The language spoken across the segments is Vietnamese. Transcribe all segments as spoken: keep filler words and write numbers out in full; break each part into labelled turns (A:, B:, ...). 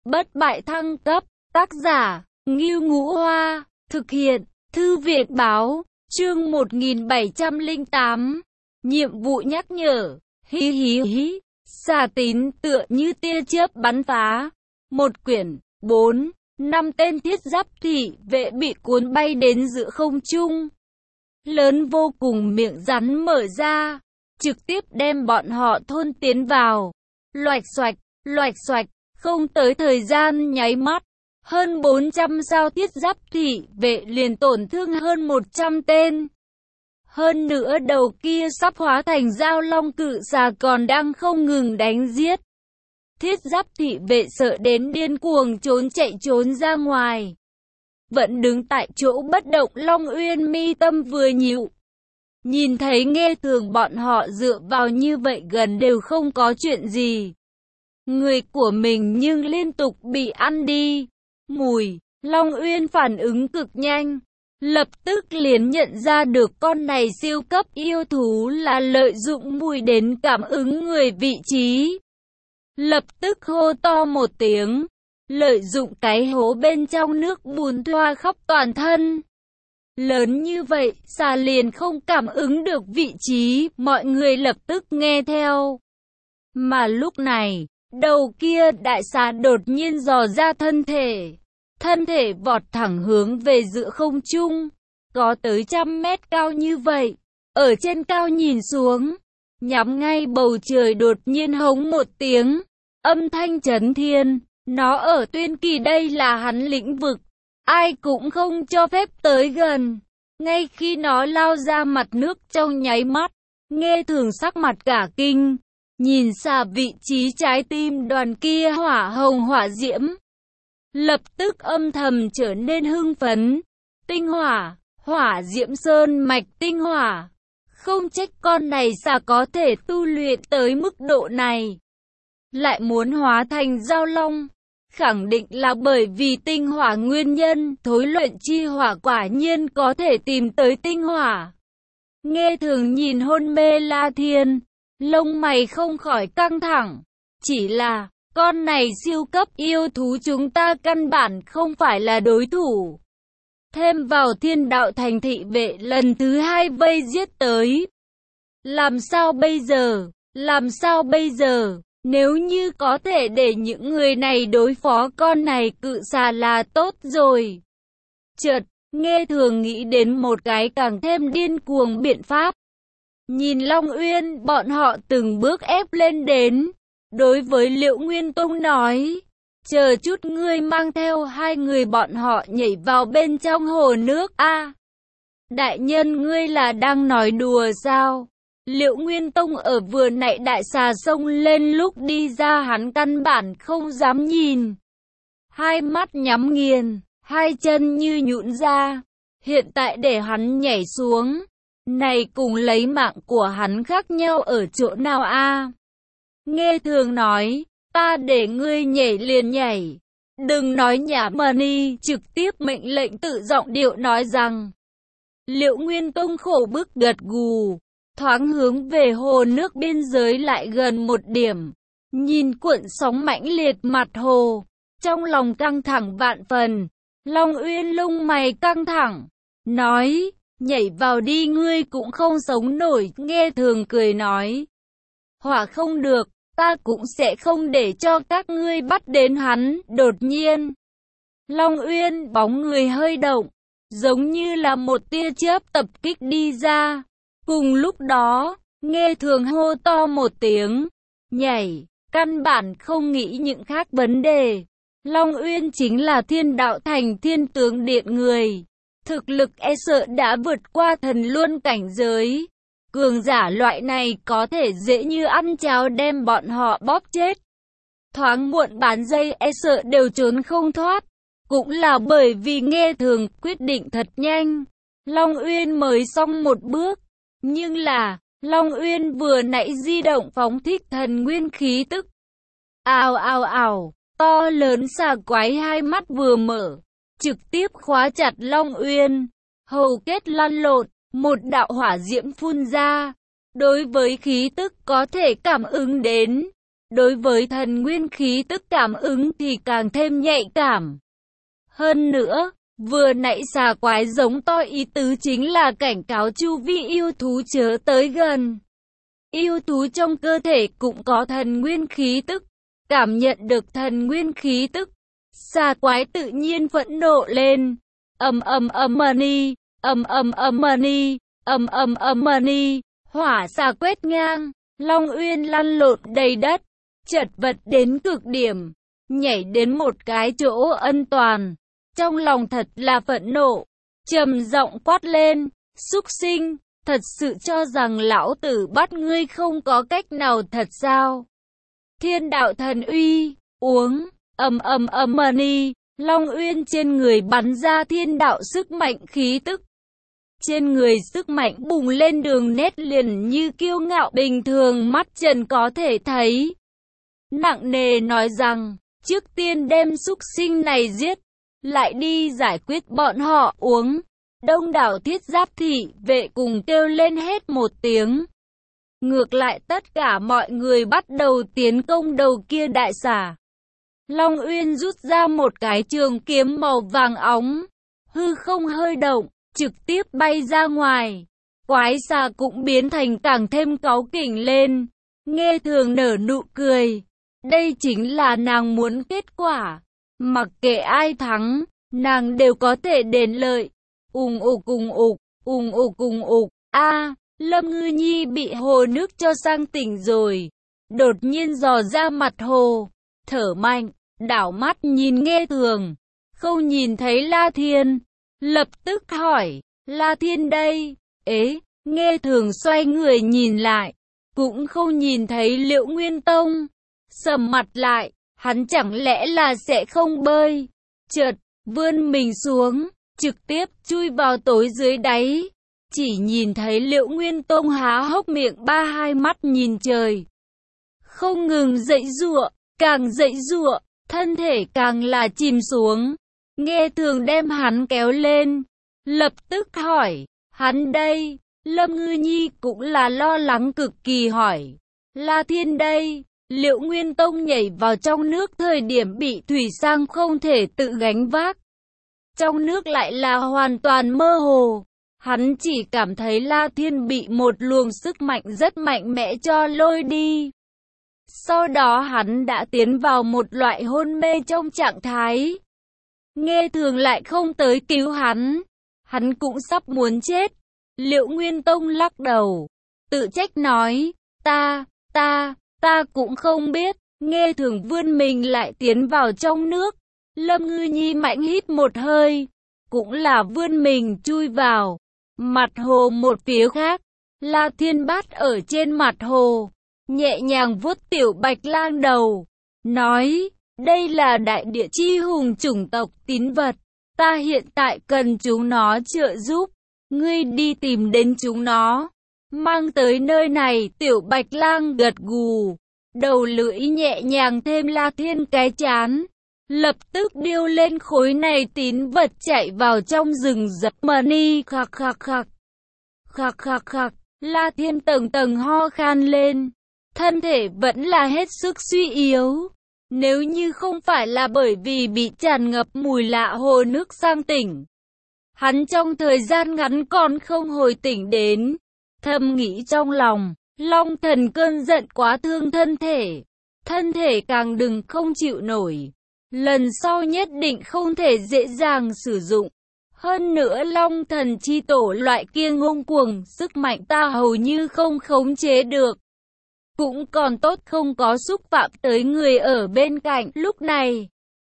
A: bất bại thăng cấp, tác giả, Ngưu Ngũ Hoa, thực hiện, Thư viện Báo, chương một nghìn bảy trăm lẻ tám, nhiệm vụ nhắc nhở, hí hí hí, xà tín tựa như tia chớp bắn phá, một quyển, bốn, năm tên thiết giáp thị vệ bị cuốn bay đến giữa không trung. Lớn vô cùng miệng rắn mở ra, trực tiếp đem bọn họ thôn tiến vào. Loạch xoạch, loạch xoạch, không tới thời gian nháy mắt, hơn bốn trăm sao thiết giáp thị vệ liền tổn thương hơn một trăm tên. Hơn nữa đầu kia sắp hóa thành dao long cự xà còn đang không ngừng đánh giết. Thiết giáp thị vệ sợ đến điên cuồng trốn chạy trốn ra ngoài. Vẫn đứng tại chỗ bất động Long Uyên mi tâm vừa nhịu. Nhìn thấy Nghe Thường bọn họ dựa vào như vậy gần đều không có chuyện gì. Người của mình nhưng liên tục bị ăn đi. Mùi, Long Uyên phản ứng cực nhanh. Lập tức liền nhận ra được con này siêu cấp yêu thú là lợi dụng mùi đến cảm ứng người vị trí. Lập tức hô to một tiếng, lợi dụng cái hố bên trong nước bùn thoa khắp toàn thân. Lớn như vậy, xà liền không cảm ứng được vị trí, mọi người lập tức nghe theo. Mà lúc này, đầu kia đại xà đột nhiên dò ra thân thể. Thân thể vọt thẳng hướng về giữa không trung, có tới trăm mét cao như vậy. Ở trên cao nhìn xuống, nhắm ngay bầu trời đột nhiên hống một tiếng, âm thanh chấn thiên. Nó ở Tuyên Kỳ, đây là hắn lĩnh vực, ai cũng không cho phép tới gần. Ngay khi nó lao ra mặt nước trong nháy mắt, Nghe Thường sắc mặt cả kinh, nhìn xa vị trí trái tim đoàn kia hỏa hồng hỏa diễm. Lập tức âm thầm trở nên hưng phấn. Tinh hỏa, hỏa diễm sơn mạch tinh hỏa. Không trách con này xà có thể tu luyện tới mức độ này. Lại muốn hóa thành dao long. Khẳng định là bởi vì tinh hỏa nguyên nhân, thối luyện chi hỏa quả nhiên có thể tìm tới tinh hỏa. Nghe Thường nhìn hôn mê La Thiên, lông mày không khỏi căng thẳng. Chỉ là, con này siêu cấp yêu thú chúng ta căn bản không phải là đối thủ. Thêm vào Thiên Đạo Thành thị vệ lần thứ hai vây giết tới. Làm sao bây giờ? Làm sao bây giờ? Nếu như có thể để những người này đối phó con này cự xà là tốt rồi. Chợt, Nghe Thường nghĩ đến một cái càng thêm điên cuồng biện pháp. Nhìn Long Uyên bọn họ từng bước ép lên đến. Đối với Liễu Nguyên Tông nói, chờ chút ngươi mang theo hai người bọn họ nhảy vào bên trong hồ nước a. À, đại nhân ngươi là đang nói đùa sao? Liễu Nguyên Tông ở vừa nãy đại xà xông lên lúc đi ra hắn căn bản không dám nhìn. Hai mắt nhắm nghiền, hai chân như nhũn ra. Hiện tại để hắn nhảy xuống, này cùng lấy mạng của hắn khác nhau ở chỗ nào a? À? Nghe Thường nói, ta để ngươi nhảy liền nhảy. Đừng nói nhảm mà đi, trực tiếp mệnh lệnh tự giọng điệu nói rằng. Liễu Nguyên Tông khổ bức gật gù, thoáng hướng về hồ nước biên giới lại gần một điểm. Nhìn cuộn sóng mãnh liệt mặt hồ, trong lòng căng thẳng vạn phần. Long Uyên lông mày căng thẳng, nói, nhảy vào đi ngươi cũng không sống nổi. Nghe Thường cười nói, hỏa không được, ta cũng sẽ không để cho các ngươi bắt đến hắn. Đột nhiên, Long Uyên bóng người hơi động, giống như là một tia chớp tập kích đi ra. Cùng lúc đó, Nghe Thường hô to một tiếng, nhảy, căn bản không nghĩ những khác vấn đề. Long Uyên chính là Thiên Đạo Thành Thiên Tướng Điện người, thực lực e sợ đã vượt qua thần luân cảnh giới. Cường giả loại này có thể dễ như ăn cháo đem bọn họ bóp chết. Thoáng muộn bán dây e sợ đều trốn không thoát. Cũng là bởi vì Nghe Thường quyết định thật nhanh. Long Uyên mới xong một bước. Nhưng là, Long Uyên vừa nãy di động phóng thích thần nguyên khí tức. Ào ào ào, to lớn xà quái hai mắt vừa mở, trực tiếp khóa chặt Long Uyên. Hầu kết lăn lộn. Một đạo hỏa diễm phun ra, đối với khí tức có thể cảm ứng đến. Đối với thần nguyên khí tức cảm ứng thì càng thêm nhạy cảm. Hơn nữa, vừa nãy xà quái giống to ý tứ chính là cảnh cáo chu vi yêu thú chớ tới gần. Yêu thú trong cơ thể cũng có thần nguyên khí tức, cảm nhận được thần nguyên khí tức. Xà quái tự nhiên phẫn nộ lên, ầm ầm ầm mani, ầm ầm ầm mani, ầm ầm ầm mani, hỏa xà quét ngang, Long Uyên lăn lộn đầy đất, chật vật đến cực điểm, nhảy đến một cái chỗ an toàn, trong lòng thật là phẫn nộ, trầm giọng quát lên, súc sinh, thật sự cho rằng lão tử bắt ngươi không có cách nào thật sao? Thiên đạo thần uy, uống, ầm ầm ầm mani, Long Uyên trên người bắn ra thiên đạo sức mạnh khí tức. Trên người sức mạnh bùng lên đường nét liền như kiêu ngạo bình thường mắt trần có thể thấy. Nặng nề nói rằng, trước tiên đem súc sinh này giết, lại đi giải quyết bọn họ uống. Đông đảo thiết giáp thị vệ cùng kêu lên hết một tiếng. Ngược lại tất cả mọi người bắt đầu tiến công đầu kia đại xà. Long Uyên rút ra một cái trường kiếm màu vàng óng, hư không hơi động, trực tiếp bay ra ngoài. Quái xà cũng biến thành càng thêm cáu kỉnh lên, nghe thường nở nụ cười. Đây chính là nàng muốn kết quả, mặc kệ ai thắng, nàng đều có thể đền lợi. Ùng ục ùng ục, ùng ục ùng ục, a, Lâm Ngư Nhi bị hồ nước cho sang tỉnh rồi. Đột nhiên dò ra mặt hồ, thở mạnh, đảo mắt nhìn nghe thường, không nhìn thấy La Thiên, lập tức hỏi, La Thiên đây, ế, nghe thường xoay người nhìn lại, cũng không nhìn thấy Liễu Nguyên Tông, sầm mặt lại, hắn chẳng lẽ là sẽ không bơi, chợt, vươn mình xuống, trực tiếp chui vào tối dưới đáy, chỉ nhìn thấy Liễu Nguyên Tông há hốc miệng ba hai mắt nhìn trời, không ngừng giãy giụa, càng giãy giụa, thân thể càng là chìm xuống. Nghe thường đem hắn kéo lên, lập tức hỏi, hắn đây, Lâm Ngư Nhi cũng là lo lắng cực kỳ hỏi, La Thiên đây, Liễu Nguyên Tông nhảy vào trong nước thời điểm bị thủy sang không thể tự gánh vác. Trong nước lại là hoàn toàn mơ hồ, hắn chỉ cảm thấy La Thiên bị một luồng sức mạnh rất mạnh mẽ cho lôi đi. Sau đó hắn đã tiến vào một loại hôn mê trong trạng thái. Nghe thường lại không tới cứu hắn, hắn cũng sắp muốn chết. Liễu Nguyên Tông lắc đầu, tự trách nói, ta, ta, ta cũng không biết. Nghe thường vươn mình lại tiến vào trong nước. Lâm Ngư Nhi mạnh hít một hơi, cũng là vươn mình chui vào. Mặt hồ một phía khác, La Thiên Bát ở trên mặt hồ, nhẹ nhàng vuốt tiểu bạch lang đầu, nói, đây là đại địa chi hùng chủng tộc tín vật, ta hiện tại cần chúng nó trợ giúp, ngươi đi tìm đến chúng nó, mang tới nơi này. Tiểu bạch lang gật gù, đầu lưỡi nhẹ nhàng thêm La Thiên cái chán, lập tức điêu lên khối này tín vật chạy vào trong rừng rậm mani. Khạc khạc khạc, khạc khạc khạc, La Thiên tầng tầng ho khan lên, thân thể vẫn là hết sức suy yếu. Nếu như không phải là bởi vì bị tràn ngập mùi lạ hồ nước sang tỉnh, hắn trong thời gian ngắn còn không hồi tỉnh đến. Thầm nghĩ trong lòng, Long Thần cơn giận quá thương thân thể, thân thể càng đừng không chịu nổi, lần sau nhất định không thể dễ dàng sử dụng. Hơn nữa Long Thần chi tổ loại kia ngông cuồng, sức mạnh ta hầu như không khống chế được. Cũng còn tốt không có xúc phạm tới người ở bên cạnh. Lúc này,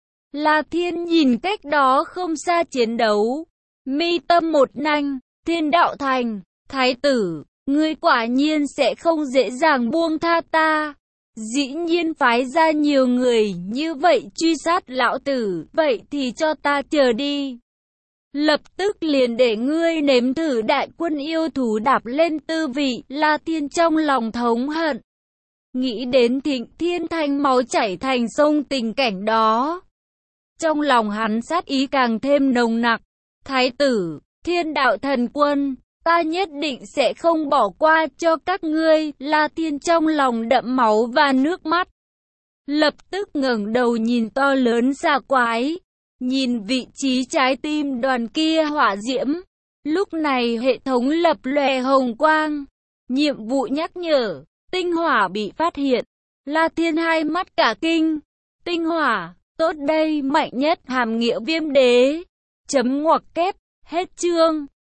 A: La Thiên nhìn cách đó không xa chiến đấu, mi tâm một nanh, Thiên Đạo Thành, thái tử, ngươi quả nhiên sẽ không dễ dàng buông tha ta. Dĩ nhiên phái ra nhiều người như vậy truy sát lão tử, vậy thì cho ta chờ đi. Lập tức liền để ngươi nếm thử đại quân yêu thú đạp lên tư vị. La Thiên trong lòng thống hận, nghĩ đến Thịnh Thiên Thanh máu chảy thành sông tình cảnh đó, trong lòng hắn sát ý càng thêm nồng nặc. Thái tử, Thiên Đạo Thần Quân, ta nhất định sẽ không bỏ qua cho các ngươi. La Thiên trong lòng đẫm máu và nước mắt, lập tức ngẩng đầu nhìn to lớn xà quái, nhìn vị trí trái tim đoàn kia hỏa diễm. Lúc này hệ thống lập lòe hồng quang, nhiệm vụ nhắc nhở, tinh hỏa bị phát hiện. La Thiên hai mắt cả kinh, tinh hỏa, tốt đây, mạnh nhất hàm nghĩa viêm đế. Chấm ngoặc kép, hết chương.